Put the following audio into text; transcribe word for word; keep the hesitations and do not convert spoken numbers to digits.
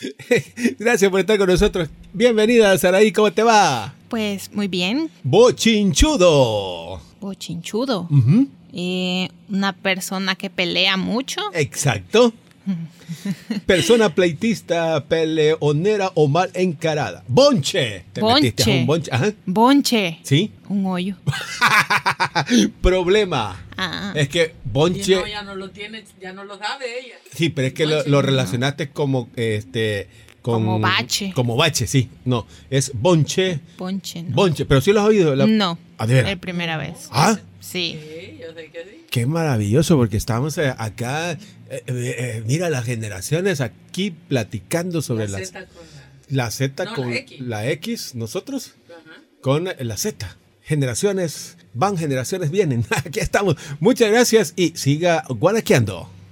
Gracias por estar con nosotros. Bienvenida, Saraí, ¿cómo te va? Pues muy bien. Bochinchudo. Bochinchudo. Uh-huh. Eh, una persona que pelea mucho. Exacto. Persona pleitista, peleonera o mal encarada. Bonche. ¿Te Bonche. metiste a un bonche? Ajá. Bonche. ¿Sí? Un hoyo. Problema. Ah. Es que bonche. Y no, ya no lo tiene, ya no lo sabe ella. Sí, pero es que lo, lo relacionaste como este. Con, como bache. Como bache, sí. No, es bonche. Bonche, no. Bonche, pero sí lo has oído. La... No. Ah, ¿de veras? Es primera vez. ¿Ah? Sí. Sí, yo sé que sí. Qué maravilloso, porque estamos eh, acá, eh, eh, mira, las generaciones aquí platicando sobre La las, Z con la... la Z No, con la X. la X, nosotros Ajá. con la Z. Generaciones van, generaciones vienen. Aquí estamos. Muchas gracias y siga guanaqueando.